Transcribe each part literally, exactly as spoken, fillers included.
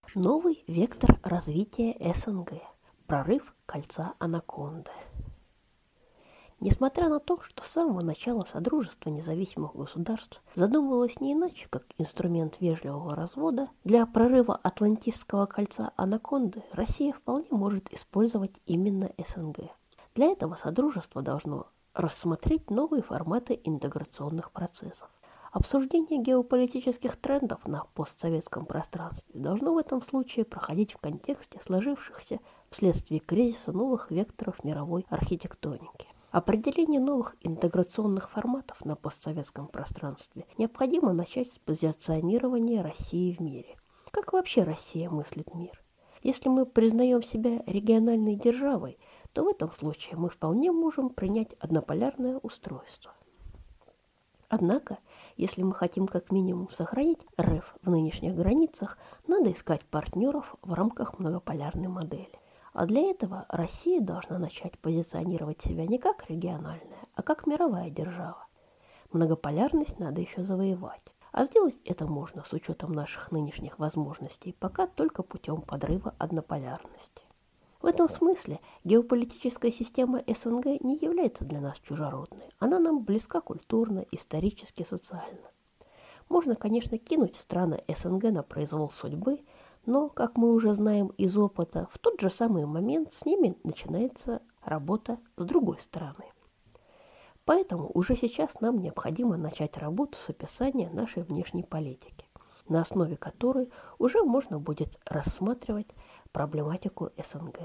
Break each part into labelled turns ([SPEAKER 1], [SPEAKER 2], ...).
[SPEAKER 1] Новый вектор развития СНГ. Прорыв кольца Анаконды. Несмотря на то, что с самого начала Содружество независимых государств задумывалось не иначе, как инструмент вежливого развода, для прорыва Атлантического кольца Анаконды Россия вполне может использовать именно СНГ. Для этого Содружество должно рассмотреть новые форматы интеграционных процессов. Обсуждение геополитических трендов на постсоветском пространстве должно в этом случае проходить в контексте сложившихся вследствие кризиса новых векторов мировой архитектоники. Определение новых интеграционных форматов на постсоветском пространстве необходимо начать с позиционирования России в мире. Как вообще Россия мыслит мир? Если мы признаем себя региональной державой, то в этом случае мы вполне можем принять однополярное устройство. Однако, если мы хотим как минимум сохранить РФ в нынешних границах, надо искать партнеров в рамках многополярной модели. А для этого Россия должна начать позиционировать себя не как региональная, а как мировая держава. Многополярность надо еще завоевать. А сделать это можно с учетом наших нынешних возможностей, пока только путем подрыва однополярности. В этом смысле геополитическая система СНГ не является для нас чужеродной. Она нам близка культурно, исторически, социально. Можно, конечно, кинуть страны СНГ на произвол судьбы, но, как мы уже знаем из опыта, в тот же самый момент с ними начинается работа с другой стороны. Поэтому уже сейчас нам необходимо начать работу с описания нашей внешней политики, на основе которой уже можно будет рассматривать проблематику СНГ.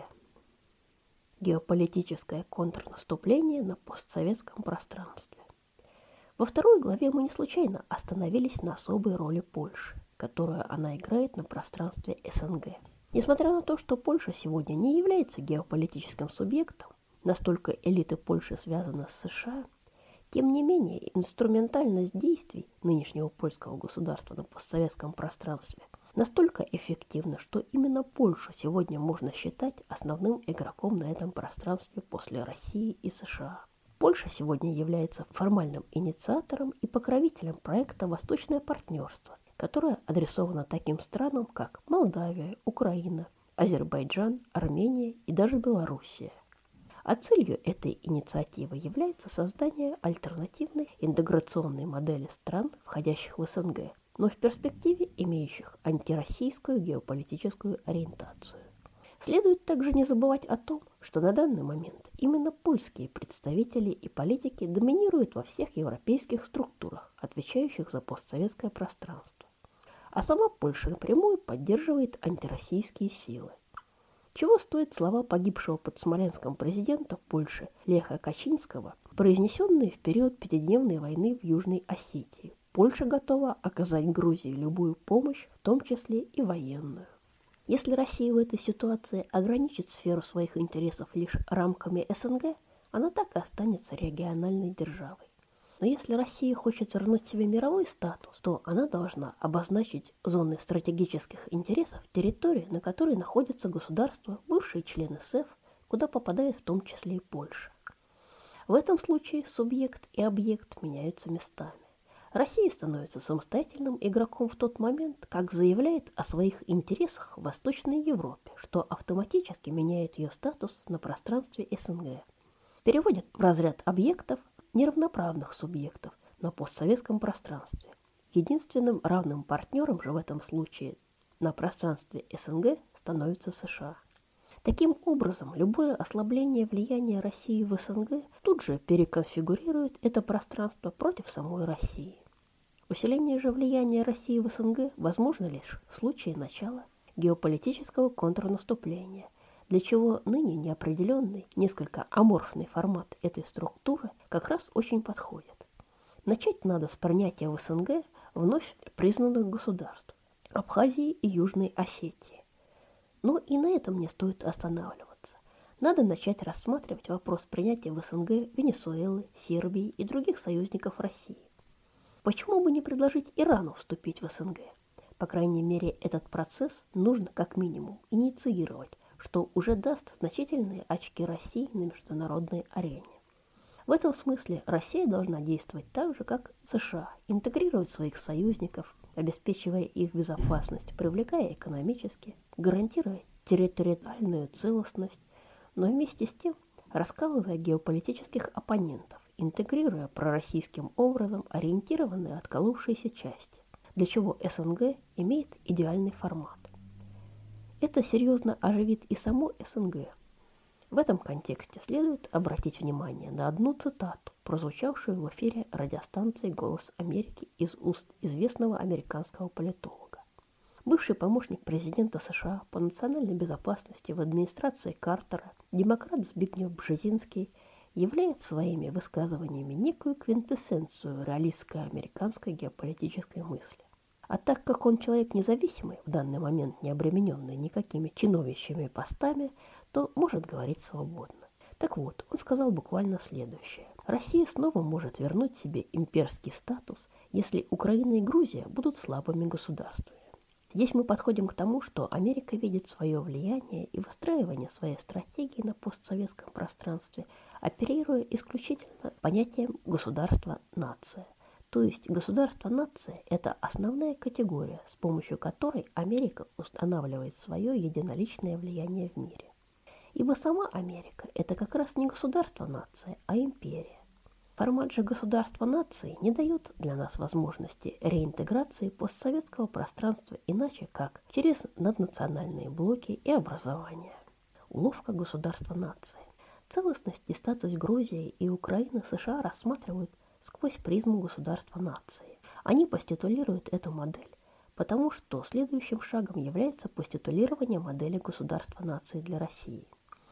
[SPEAKER 1] Геополитическое контрнаступление на постсоветском пространстве. Во второй главе мы не случайно остановились на особой роли Польши, которую она играет на пространстве СНГ. Несмотря на то, что Польша сегодня не является геополитическим субъектом, настолько элита Польши связана с США, тем не менее инструментальность действий нынешнего польского государства на постсоветском пространстве настолько эффективна, что именно Польшу сегодня можно считать основным игроком на этом пространстве после России и США. Польша сегодня является формальным инициатором и покровителем проекта «Восточное партнерство», которое адресовано таким странам, как Молдавия, Украина, Азербайджан, Армения и даже Белоруссия. А целью этой инициативы является создание альтернативной интеграционной модели стран, входящих в СНГ, но в перспективе имеющих антироссийскую геополитическую ориентацию. Следует также не забывать о том, что на данный момент именно польские представители и политики доминируют во всех европейских структурах, отвечающих за постсоветское пространство. А сама Польша напрямую поддерживает антироссийские силы. Чего стоят слова погибшего под Смоленском президента Польши Леха Качинского, произнесенные в период пятидневной войны в Южной Осетии. Польша готова оказать Грузии любую помощь, в том числе и военную. Если Россия в этой ситуации ограничит сферу своих интересов лишь рамками СНГ, она так и останется региональной державой. Но если Россия хочет вернуть себе мировой статус, то она должна обозначить зоны стратегических интересов территории, на которой находятся государства, бывшие члены СЭФ, куда попадает в том числе и Польша. В этом случае субъект и объект меняются местами. Россия становится самостоятельным игроком в тот момент, как заявляет о своих интересах в Восточной Европе, что автоматически меняет ее статус на пространстве СНГ. Переводит в разряд объектов неравноправных субъектов на постсоветском пространстве. Единственным равным партнером же в этом случае на пространстве СНГ становится США. Таким образом, любое ослабление влияния России в СНГ тут же переконфигурирует это пространство против самой России. Усиление же влияния России в СНГ возможно лишь в случае начала геополитического контрнаступления, для чего ныне неопределенный, несколько аморфный формат этой структуры как раз очень подходит. Начать надо с принятия в СНГ вновь признанных государств – Абхазии и Южной Осетии. Но и на этом не стоит останавливаться. Надо начать рассматривать вопрос принятия в СНГ Венесуэлы, Сербии и других союзников России. Почему бы не предложить Ирану вступить в СНГ? По крайней мере, этот процесс нужно как минимум инициировать, что уже даст значительные очки России на международной арене. В этом смысле Россия должна действовать так же, как США, интегрировать своих союзников, обеспечивая их безопасность, привлекая экономически, гарантируя территориальную целостность, но вместе с тем раскалывая геополитических оппонентов, интегрируя пророссийским образом ориентированные отколовшиеся части, для чего СНГ имеет идеальный формат. Это серьезно оживит и само СНГ. В этом контексте следует обратить внимание на одну цитату, прозвучавшую в эфире радиостанции «Голос Америки» из уст известного американского политолога. Бывший помощник президента США по национальной безопасности в администрации Картера, демократ Збигнев Бжезинский, является своими высказываниями некую квинтэссенцию реалистской американской геополитической мысли. А так как он человек независимый, в данный момент не обремененный никакими чиновничьими постами, то может говорить свободно. Так вот, он сказал буквально следующее. Россия снова может вернуть себе имперский статус, если Украина и Грузия будут слабыми государствами. Здесь мы подходим к тому, что Америка видит свое влияние и выстраивание своей стратегии на постсоветском пространстве, оперируя исключительно понятием государства-нация. То есть государство-нация – это основная категория, с помощью которой Америка устанавливает свое единоличное влияние в мире. Ибо сама Америка – это как раз не государство-нация, а империя. Формат же государства-нации не дает для нас возможности реинтеграции постсоветского пространства иначе как через наднациональные блоки и образование. Уловка государства-нации. Целостность и статус Грузии и Украины США рассматривают сквозь призму государства-нации. Они постулируют эту модель, потому что следующим шагом является постулирование модели государства-нации для России.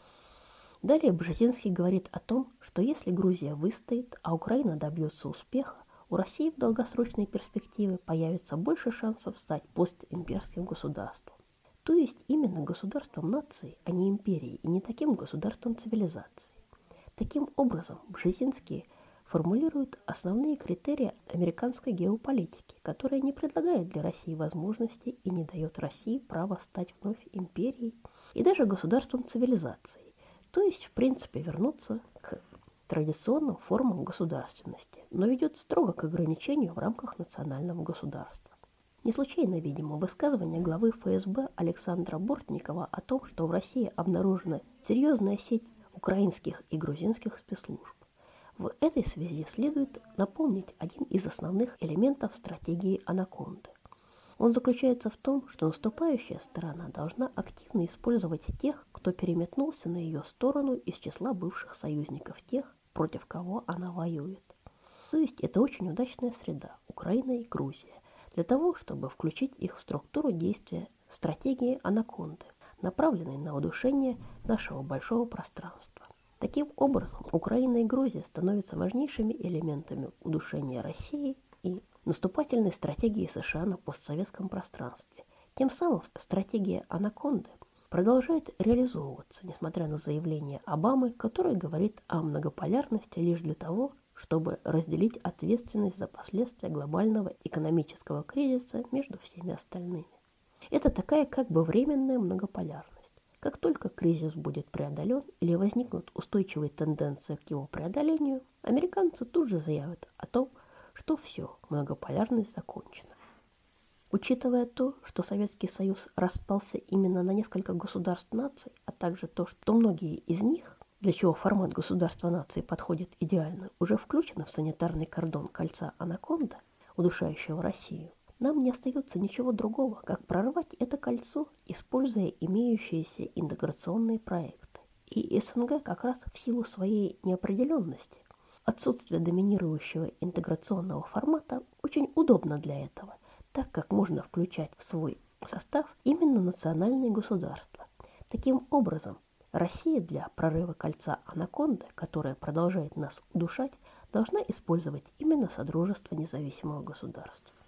[SPEAKER 1] Далее Бжезинский говорит о том, что если Грузия выстоит, а Украина добьется успеха, у России в долгосрочной перспективе появится больше шансов стать постимперским государством. То есть именно государством нации, а не империей, и не таким государством цивилизации. Таким образом, Бжезинский формулирует основные критерии американской геополитики, которая не предлагает для России возможности и не дает России права стать вновь империей и даже государством цивилизации. То есть, в принципе, вернуться к традиционным формам государственности, но ведет строго к ограничению в рамках национального государства. Не случайно, видимо, высказывание главы эф эс бэ Александра Бортникова о том, что в России обнаружена серьезная сеть украинских и грузинских спецслужб. В этой связи следует напомнить один из основных элементов стратегии «Анаконды». Он заключается в том, что наступающая сторона должна активно использовать тех, кто переметнулся на ее сторону из числа бывших союзников тех, против кого она воюет. То есть это очень удачная среда, Украина и Грузия, для того, чтобы включить их в структуру действия стратегии «Анаконды», направленной на удушение нашего большого пространства. Таким образом, Украина и Грузия становятся важнейшими элементами удушения России и наступательной стратегии США на постсоветском пространстве. Тем самым стратегия «Анаконды» продолжает реализовываться, несмотря на заявление Обамы, который говорит о многополярности лишь для того, чтобы разделить ответственность за последствия глобального экономического кризиса между всеми остальными. Это такая как бы временная многополярность. Как только кризис будет преодолен или возникнут устойчивые тенденции к его преодолению, американцы тут же заявят о том, что все, многополярность закончена. Учитывая то, что Советский Союз распался именно на несколько государств-наций, а также то, что многие из них, для чего формат государства-нации подходит идеально, уже включены в санитарный кордон кольца «Анаконда», удушающего Россию, нам не остается ничего другого, как прорвать это кольцо, используя имеющиеся интеграционные проекты. И СНГ как раз в силу своей неопределенности, отсутствия доминирующего интеграционного формата очень удобно для этого, так как можно включать в свой состав именно национальные государства. Таким образом, Россия для прорыва кольца «Анаконды», которое продолжает нас удушать, должна использовать именно Содружество независимых государств.